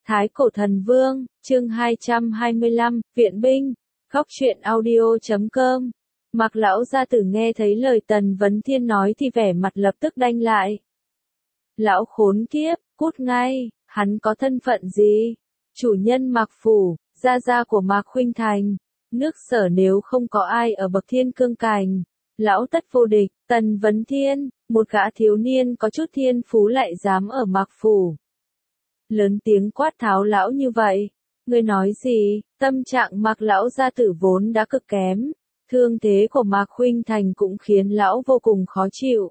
Thái Cổ Thần Vương, chương 225, Viện Binh, Góc truyện audio.com. Mạc lão gia tử nghe thấy lời Tần Vấn Thiên nói thì vẻ mặt lập tức đanh lại. Lão khốn kiếp, cút ngay, hắn có thân phận gì? Chủ nhân Mạc Phủ, gia gia của Mạc Khuynh Thành, nước Sở nếu không có ai ở bậc thiên cương cảnh, lão tất vô địch. Tần Vấn Thiên, một gã thiếu niên có chút thiên phú lại dám ở Mạc Phủ lớn tiếng quát tháo lão như vậy. Ngươi nói gì? Tâm trạng Mạc lão gia tử vốn đã cực kém, thương thế của Mạc Khuynh Thành cũng khiến lão vô cùng khó chịu.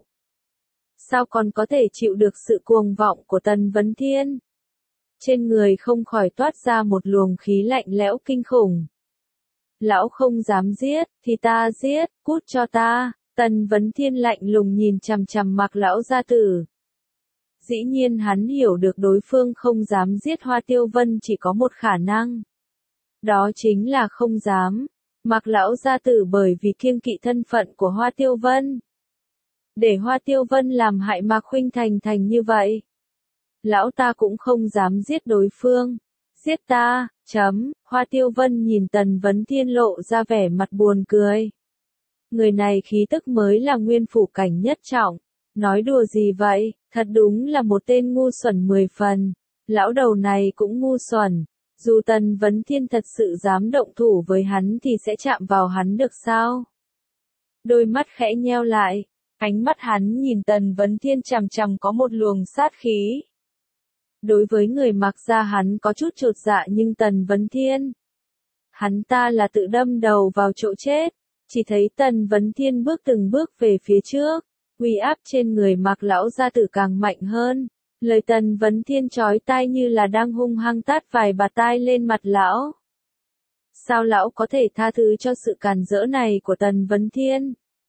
Sao còn có thể chịu được sự cuồng vọng của Tần Vấn Thiên? Trên người không khỏi toát ra một luồng khí lạnh lẽo kinh khủng. Lão không dám giết, thì ta giết, cút cho ta. Tần Vấn Thiên lạnh lùng nhìn chằm chằm Mạc lão gia tử. Dĩ nhiên hắn hiểu được đối phương không dám giết Hoa Tiêu Vân chỉ có một khả năng. Đó chính là không dám. Mạc lão gia tử bởi vì kiêng kỵ thân phận của Hoa Tiêu Vân, để Hoa Tiêu Vân làm hại Mạc Khuynh Thành thành như vậy. Lão ta cũng không dám giết đối phương. Giết ta, chấm. Hoa Tiêu Vân nhìn Tần Vấn Thiên lộ ra vẻ mặt buồn cười. Người này khí tức mới là nguyên phủ cảnh nhất trọng. Nói đùa gì vậy, thật đúng là một tên ngu xuẩn 10 phần. Lão đầu này cũng ngu xuẩn. Dù Tần Vấn Thiên thật sự dám động thủ với hắn thì sẽ chạm vào hắn được sao? Đôi mắt khẽ nheo lại, ánh mắt hắn nhìn Tần Vấn Thiên chằm chằm có một luồng sát khí. Đối với người Mạc gia hắn có chút chột dạ, nhưng Tần Vấn Thiên, hắn ta là tự đâm đầu vào chỗ chết. Chỉ thấy Tần Vấn Thiên bước từng bước về phía trước, uy áp trên người Mạc lão gia tử càng mạnh hơn. Lời Tần Vấn Thiên chói tai như là đang hung hăng tát vài bạt tai lên mặt lão. Sao lão có thể tha thứ cho sự càn rỡ này của Tần Vấn Thiên?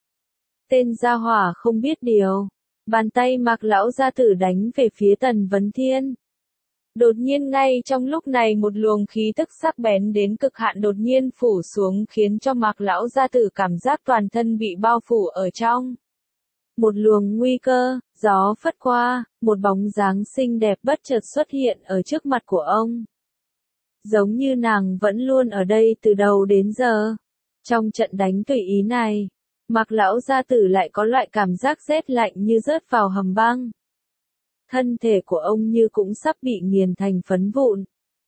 Tên gia hỏa không biết điều. Bàn tay Mạc lão gia tử đánh về phía Tần Vấn Thiên. Đột nhiên ngay trong lúc này một luồng khí tức sắc bén đến cực hạn đột nhiên phủ xuống, khiến cho Mạc lão gia tử cảm giác toàn thân bị bao phủ ở trong một luồng nguy cơ. Gió phất qua, một bóng dáng xinh đẹp bất chợt xuất hiện ở trước mặt của ông. Giống như nàng vẫn luôn ở đây từ đầu đến giờ. Trong trận đánh tùy ý này, Mạc lão gia tử lại có loại cảm giác rét lạnh như rớt vào hầm băng. Thân thể của ông như cũng sắp bị nghiền thành phấn vụn.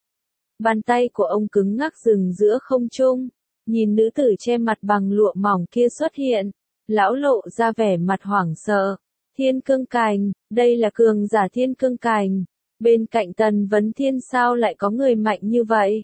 Bàn tay của ông cứng ngắc dừng giữa không trung. Nhìn nữ tử che mặt bằng lụa mỏng kia xuất hiện, lão lộ ra vẻ mặt hoảng sợ. Thiên cương cảnh, đây là cường giả thiên cương cảnh. Bên cạnh Tần Vấn Thiên sao lại có người mạnh như vậy?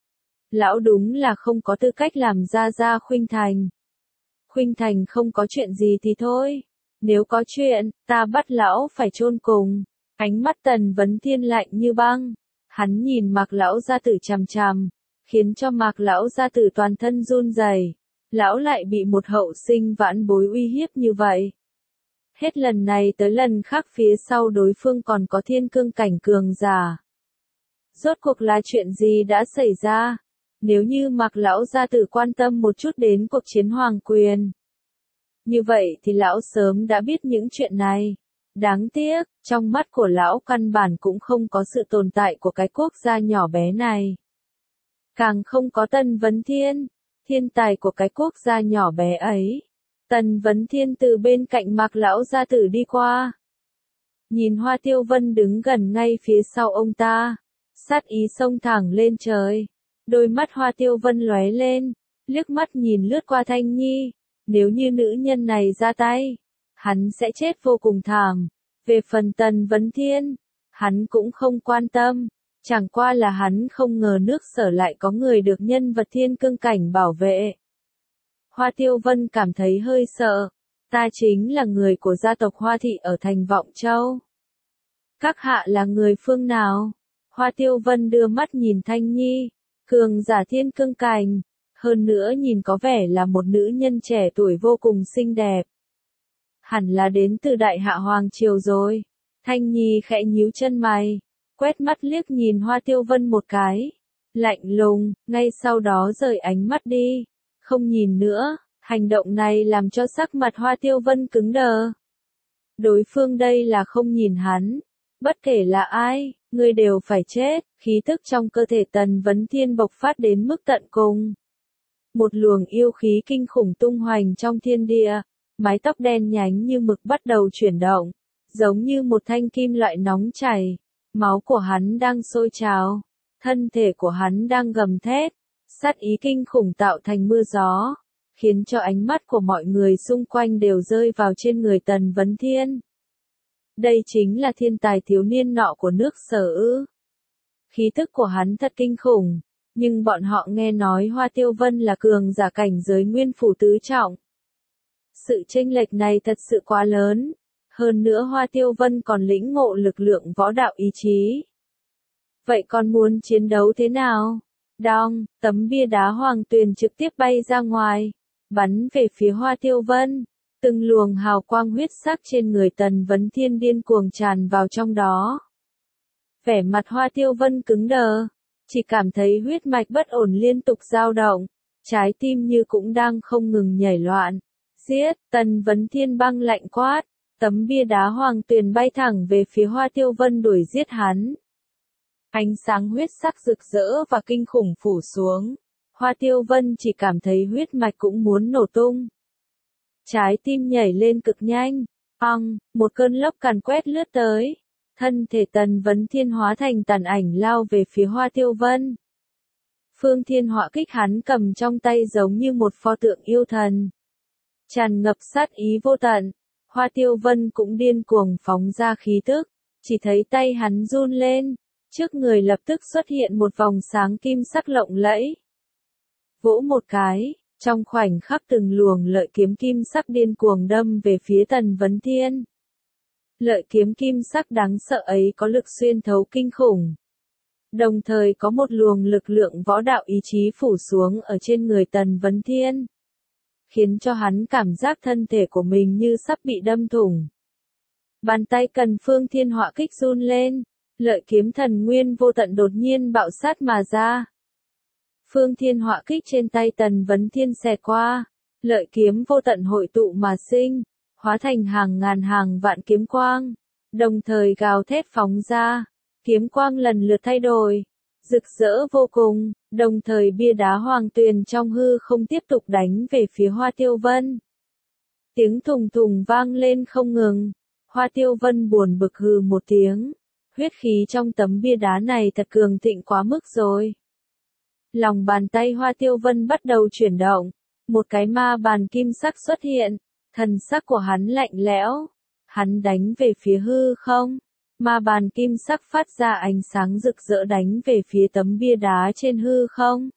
Lão đúng là không có tư cách làm gia gia Khuynh Thành. Khuynh Thành không có chuyện gì thì thôi. Nếu có chuyện, ta bắt lão phải chôn cùng. Ánh mắt Tần Vấn Thiên lạnh như băng. Hắn nhìn Mạc lão gia tử chằm chằm, khiến cho Mạc lão gia tử toàn thân run rẩy. Lão lại bị một hậu sinh vãn bối uy hiếp như vậy. Hết lần này tới lần khác phía sau đối phương còn có thiên cương cảnh cường giả. Rốt cuộc là chuyện gì đã xảy ra? Nếu như Mạc lão gia tử quan tâm một chút đến cuộc chiến hoàng quyền, như vậy thì lão sớm đã biết những chuyện này. Đáng tiếc, trong mắt của lão căn bản cũng không có sự tồn tại của cái quốc gia nhỏ bé này. Càng không có Tần Vấn Thiên, thiên tài của cái quốc gia nhỏ bé ấy. Tần Vấn Thiên từ bên cạnh Mạc lão gia tử đi qua. Nhìn Hoa Tiêu Vân đứng gần ngay phía sau ông ta. Sát ý xông thẳng lên trời. Đôi mắt Hoa Tiêu Vân lóe lên, liếc mắt nhìn lướt qua Thanh Nhi. Nếu như nữ nhân này ra tay, hắn sẽ chết vô cùng thảm. Về phần Tần Vấn Thiên, hắn cũng không quan tâm. Chẳng qua là hắn không ngờ nước Sở lại có người được nhân vật thiên cương cảnh bảo vệ. Hoa Tiêu Vân cảm thấy hơi sợ. Ta chính là người của gia tộc Hoa Thị ở thành Vọng Châu. Các hạ là người phương nào? Hoa Tiêu Vân đưa mắt nhìn Thanh Nhi, cường giả thiên cương cảnh. Hơn nữa nhìn có vẻ là một nữ nhân trẻ tuổi vô cùng xinh đẹp. Hẳn là đến từ Đại Hạ Hoàng Triều rồi. Thanh Nhi khẽ nhíu chân mày, quét mắt liếc nhìn Hoa Tiêu Vân một cái. Lạnh lùng, ngay sau đó rời ánh mắt đi. Không nhìn nữa, hành động này làm cho sắc mặt Hoa Tiêu Vân cứng đờ. Đối phương đây là không nhìn hắn. Bất kể là ai, ngươi đều phải chết, khí tức trong cơ thể Tần Vấn Thiên bộc phát đến mức tận cùng. Một luồng yêu khí kinh khủng tung hoành trong thiên địa, mái tóc đen nhánh như mực bắt đầu chuyển động, giống như một thanh kim loại nóng chảy, máu của hắn đang sôi trào, thân thể của hắn đang gầm thét, sát ý kinh khủng tạo thành mưa gió, khiến cho ánh mắt của mọi người xung quanh đều rơi vào trên người Tần Vấn Thiên. Đây chính là thiên tài thiếu niên nọ của nước Sở ư. Khí tức của hắn thật kinh khủng, nhưng bọn họ nghe nói Hoa Tiêu Vân là cường giả cảnh giới nguyên phủ tứ trọng. Sự chênh lệch này thật sự quá lớn, hơn nữa Hoa Tiêu Vân còn lĩnh ngộ lực lượng võ đạo ý chí. Vậy còn muốn chiến đấu thế nào? Đong, tấm bia đá hoàng tuyền trực tiếp bay ra ngoài, bắn về phía Hoa Tiêu Vân. Từng luồng hào quang huyết sắc trên người Tần Vấn Thiên điên cuồng tràn vào trong đó. Vẻ mặt Hoa Tiêu Vân cứng đờ, chỉ cảm thấy huyết mạch bất ổn liên tục dao động, trái tim như cũng đang không ngừng nhảy loạn. Giết, Tần Vấn Thiên băng lạnh quát, tấm bia đá hoàng tuyền bay thẳng về phía Hoa Tiêu Vân đuổi giết hắn. Ánh sáng huyết sắc rực rỡ và kinh khủng phủ xuống, Hoa Tiêu Vân chỉ cảm thấy huyết mạch cũng muốn nổ tung. Trái tim nhảy lên cực nhanh, một cơn lốc càn quét lướt tới, thân thể Tần Vấn Thiên hóa thành tàn ảnh lao về phía Hoa Tiêu Vân. Phương Thiên Họa Kích hắn cầm trong tay giống như một pho tượng yêu thần, tràn ngập sát ý vô tận. Hoa Tiêu Vân cũng điên cuồng phóng ra khí tức, chỉ thấy tay hắn run lên, trước người lập tức xuất hiện một vòng sáng kim sắc lộng lẫy. Vỗ một cái, trong khoảnh khắc từng luồng lợi kiếm kim sắc điên cuồng đâm về phía Tần Vấn Thiên. Lợi kiếm kim sắc đáng sợ ấy có lực xuyên thấu kinh khủng. Đồng thời có một luồng lực lượng võ đạo ý chí phủ xuống ở trên người Tần Vấn Thiên, khiến cho hắn cảm giác thân thể của mình như sắp bị đâm thủng. Bàn tay Cần Phương Thiên Họa Kích run lên, lợi kiếm thần nguyên vô tận đột nhiên bạo sát mà ra. Phương Thiên Họa Kích trên tay Tần Vấn Thiên xẹt qua, lợi kiếm vô tận hội tụ mà sinh, hóa thành hàng ngàn hàng vạn kiếm quang, đồng thời gào thét phóng ra, kiếm quang lần lượt thay đổi, rực rỡ vô cùng, đồng thời bia đá hoàng tuyền trong hư không tiếp tục đánh về phía Hoa Tiêu Vân. Tiếng thùng thùng vang lên không ngừng, Hoa Tiêu Vân buồn bực hừ một tiếng, huyết khí trong tấm bia đá này thật cường thịnh quá mức rồi. Lòng bàn tay Hoa Tiêu Vân bắt đầu chuyển động, một cái ma bàn kim sắc xuất hiện, thần sắc của hắn lạnh lẽo, hắn đánh về phía hư không, ma bàn kim sắc phát ra ánh sáng rực rỡ đánh về phía tấm bia đá trên hư không.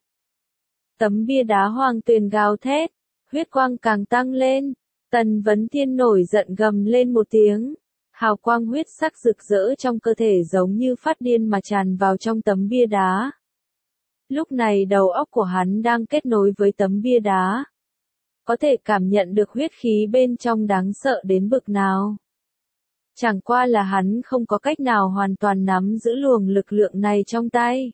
Tấm bia đá hoàng tuyền gào thét, huyết quang càng tăng lên, Tần Vấn Thiên nổi giận gầm lên một tiếng, hào quang huyết sắc rực rỡ trong cơ thể giống như phát điên mà tràn vào trong tấm bia đá. Lúc này đầu óc của hắn đang kết nối với tấm bia đá, có thể cảm nhận được huyết khí bên trong đáng sợ đến bực nào. Chẳng qua là hắn không có cách nào hoàn toàn nắm giữ luồng lực lượng này trong tay.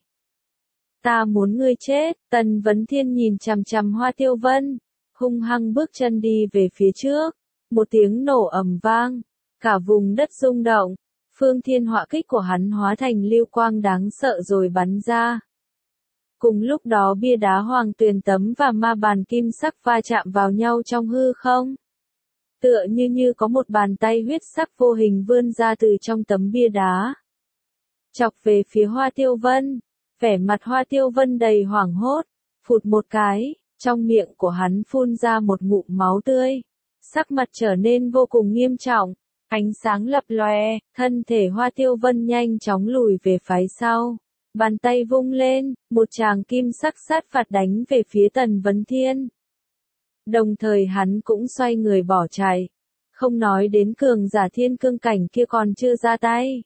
Ta muốn ngươi chết, Tần Vấn Thiên nhìn chằm chằm Hoa Tiêu Vân, hung hăng bước chân đi về phía trước, một tiếng nổ ầm vang, cả vùng đất rung động, Phương Thiên Họa Kích của hắn hóa thành lưu quang đáng sợ rồi bắn ra. Cùng lúc đó bia đá hoàng tuyền tấm và ma bàn kim sắc va chạm vào nhau trong hư không. Tựa như có một bàn tay huyết sắc vô hình vươn ra từ trong tấm bia đá, chọc về phía Hoa Tiêu Vân. Vẻ mặt Hoa Tiêu Vân đầy hoảng hốt, phụt một cái, trong miệng của hắn phun ra một ngụm máu tươi, sắc mặt trở nên vô cùng nghiêm trọng, ánh sáng lập lòe, thân thể Hoa Tiêu Vân nhanh chóng lùi về phía sau. Bàn tay vung lên, một tràng kim sắc sát phạt đánh về phía Tần Vấn Thiên. Đồng thời hắn cũng xoay người bỏ chạy, không nói đến cường giả thiên cương cảnh kia còn chưa ra tay.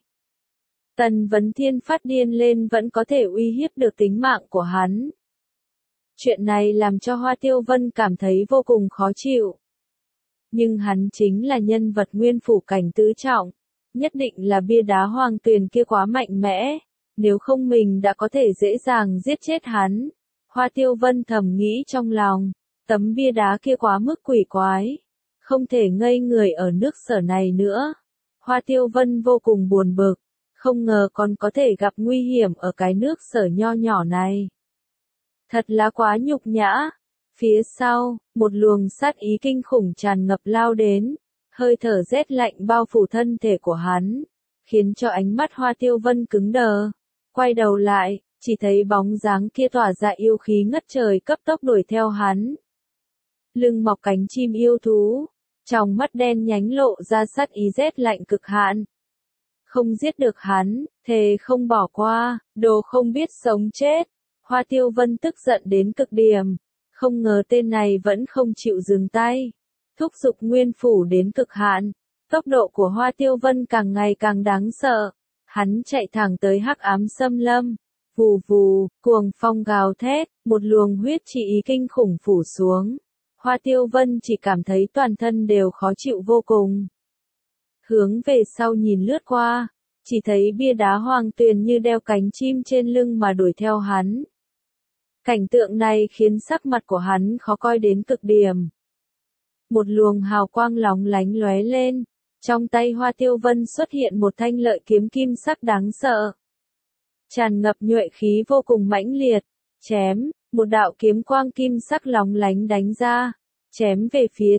Tần Vấn Thiên phát điên lên vẫn có thể uy hiếp được tính mạng của hắn. Chuyện này làm cho Hoa Tiêu Vân cảm thấy vô cùng khó chịu. Nhưng hắn chính là nhân vật nguyên phủ cảnh tứ trọng, nhất định là bia đá hoàng tuyền kia quá mạnh mẽ. Nếu không mình đã có thể dễ dàng giết chết hắn. Hoa Tiêu Vân thầm nghĩ trong lòng, tấm bia đá kia quá mức quỷ quái, không thể ngây người ở nước Sở này nữa. Hoa Tiêu Vân vô cùng buồn bực, Không ngờ còn có thể gặp nguy hiểm ở cái nước Sở nho nhỏ này. Thật là quá nhục nhã. Phía sau, một luồng sát ý kinh khủng tràn ngập lao đến, hơi thở rét lạnh bao phủ thân thể của hắn, khiến cho ánh mắt Hoa Tiêu Vân cứng đờ. Quay đầu lại, chỉ thấy bóng dáng kia tỏa ra yêu khí ngất trời cấp tốc đuổi theo hắn. Lưng mọc cánh chim yêu thú, trong mắt đen nhánh lộ ra sát ý rét lạnh cực hạn. Không giết được hắn, thề không bỏ qua, đồ không biết sống chết. Hoa Tiêu Vân tức giận đến cực điểm, không ngờ tên này vẫn không chịu dừng tay. Thúc giục nguyên phủ đến cực hạn, tốc độ của Hoa Tiêu Vân càng ngày càng đáng sợ. Hắn chạy thẳng tới hắc ám xâm lâm, vù vù, cuồng phong gào thét, một luồng huyết chỉ ý kinh khủng phủ xuống. Hoa Tiêu Vân chỉ cảm thấy toàn thân đều khó chịu vô cùng. Hướng về sau nhìn lướt qua, chỉ thấy bia đá Hoàng Tuyền như đeo cánh chim trên lưng mà đuổi theo hắn. Cảnh tượng này khiến sắc mặt của hắn khó coi đến cực điểm. Một luồng hào quang lóng lánh lóe lên, trong tay Hoa Tiêu Vân xuất hiện một thanh lợi kiếm kim sắc đáng sợ. Tràn ngập nhuệ khí vô cùng mãnh liệt, chém, một đạo kiếm quang kim sắc lóng lánh đánh ra, chém về phía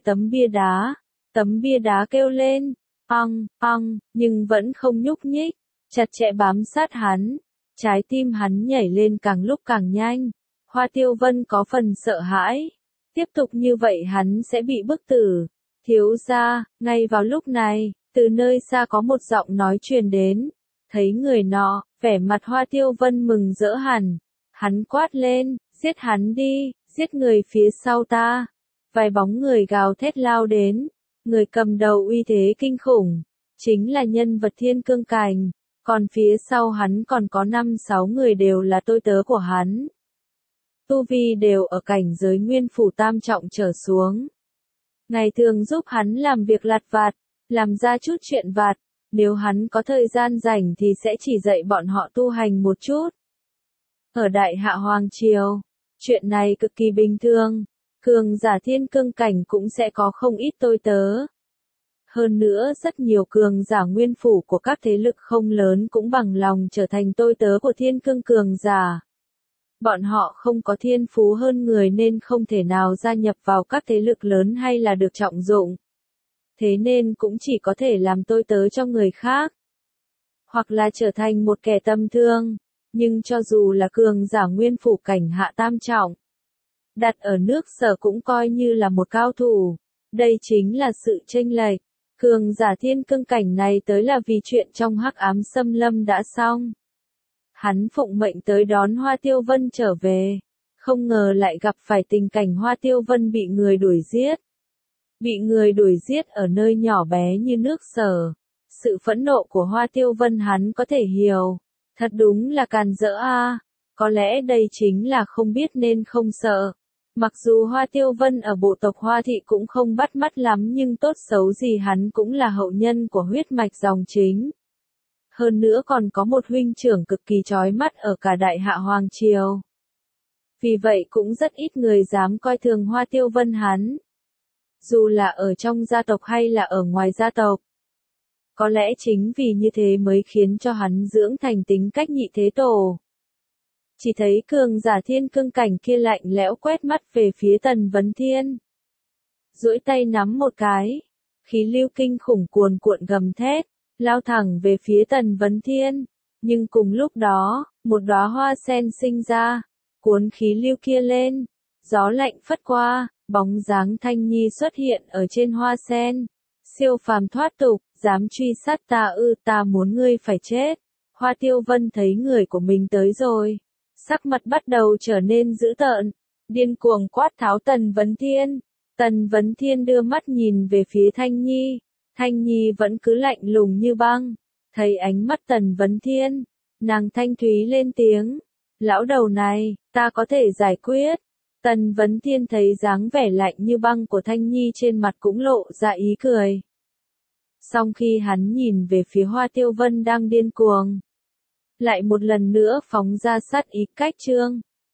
tấm bia đá kêu lên, ong, nhưng vẫn không nhúc nhích, chặt chẽ bám sát hắn, trái tim hắn nhảy lên càng lúc càng nhanh. Hoa Tiêu Vân có phần sợ hãi, tiếp tục như vậy hắn sẽ bị bức tử. Thiếu gia, ngay vào lúc này, từ nơi xa có một giọng nói truyền đến, thấy người nọ, vẻ mặt Hoa Tiêu Vân mừng rỡ hẳn, hắn quát lên, giết hắn đi, giết người phía sau ta. Vài bóng người gào thét lao đến, người cầm đầu uy thế kinh khủng, chính là nhân vật Thiên Cương Cảnh, còn phía sau hắn còn có 5-6 người đều là tôi tớ của hắn. Tu vi đều ở cảnh giới nguyên phủ tam trọng trở xuống. Ngày thường giúp hắn làm việc lặt vặt, làm ra chút chuyện vặt, nếu hắn có thời gian rảnh thì sẽ chỉ dạy bọn họ tu hành một chút. Ở Đại Hạ Hoàng Triều, chuyện này cực kỳ bình thường, cường giả Thiên Cương Cảnh cũng sẽ có không ít tôi tớ. Hơn nữa rất nhiều cường giả nguyên phủ của các thế lực không lớn cũng bằng lòng trở thành tôi tớ của Thiên Cương cường giả. Bọn họ không có thiên phú hơn người nên không thể nào gia nhập vào các thế lực lớn hay là được trọng dụng. Thế nên cũng chỉ có thể làm tôi tớ cho người khác. Hoặc là trở thành một kẻ tầm thường. Nhưng cho dù là cường giả nguyên phủ cảnh hạ tam trọng, đặt ở nước Sở cũng coi như là một cao thủ. Đây chính là sự chênh lệch. Cường giả Thiên Cương Cảnh này tới là vì chuyện trong hắc ám xâm lâm đã xong. Hắn phụng mệnh tới đón Hoa Tiêu Vân trở về, không ngờ lại gặp phải tình cảnh Hoa Tiêu Vân bị người đuổi giết. Bị người đuổi giết ở nơi nhỏ bé như nước Sở. Sự phẫn nộ của Hoa Tiêu Vân hắn có thể hiểu. Thật đúng là càn rỡ a. Có lẽ đây chính là không biết nên không sợ. Mặc dù Hoa Tiêu Vân ở bộ tộc Hoa Thị cũng không bắt mắt lắm nhưng tốt xấu gì hắn cũng là hậu nhân của huyết mạch dòng chính. Hơn nữa còn có một huynh trưởng cực kỳ chói mắt ở cả Đại Hạ Hoàng Triều. Vì vậy cũng rất ít người dám coi thường Hoa Tiêu Vân hắn. Dù là ở trong gia tộc hay là ở ngoài gia tộc. Có lẽ chính vì như thế mới khiến cho hắn dưỡng thành tính cách nhị thế tổ. Chỉ thấy cường giả Thiên Cương Cảnh kia lạnh lẽo quét mắt về phía Tần Vấn Thiên. Duỗi tay nắm một cái, khí lưu kinh khủng cuồn cuộn gầm thét, lao thẳng về phía Tần Vấn Thiên. Nhưng cùng lúc đó, một đóa hoa sen sinh ra, cuốn khí lưu kia lên, gió lạnh phất qua, bóng dáng Thanh Nhi xuất hiện ở trên hoa sen. Siêu phàm thoát tục, dám truy sát ta ư, ta muốn ngươi phải chết. Hoa Tiêu Vân thấy người của mình tới rồi, sắc mặt bắt đầu trở nên dữ tợn, điên cuồng quát tháo Tần Vấn Thiên. Tần Vấn Thiên đưa mắt nhìn về phía Thanh Nhi, Thanh Nhi vẫn cứ lạnh lùng như băng. Thấy ánh mắt Tần Vấn Thiên, nàng thanh thúy lên tiếng, lão đầu này, ta có thể giải quyết. Tần Vấn Thiên thấy dáng vẻ lạnh như băng của Thanh Nhi trên mặt cũng lộ ra ý cười. Song khi hắn nhìn về phía Hoa Tiêu Vân đang điên cuồng, lại một lần nữa phóng ra sát ý cách trương.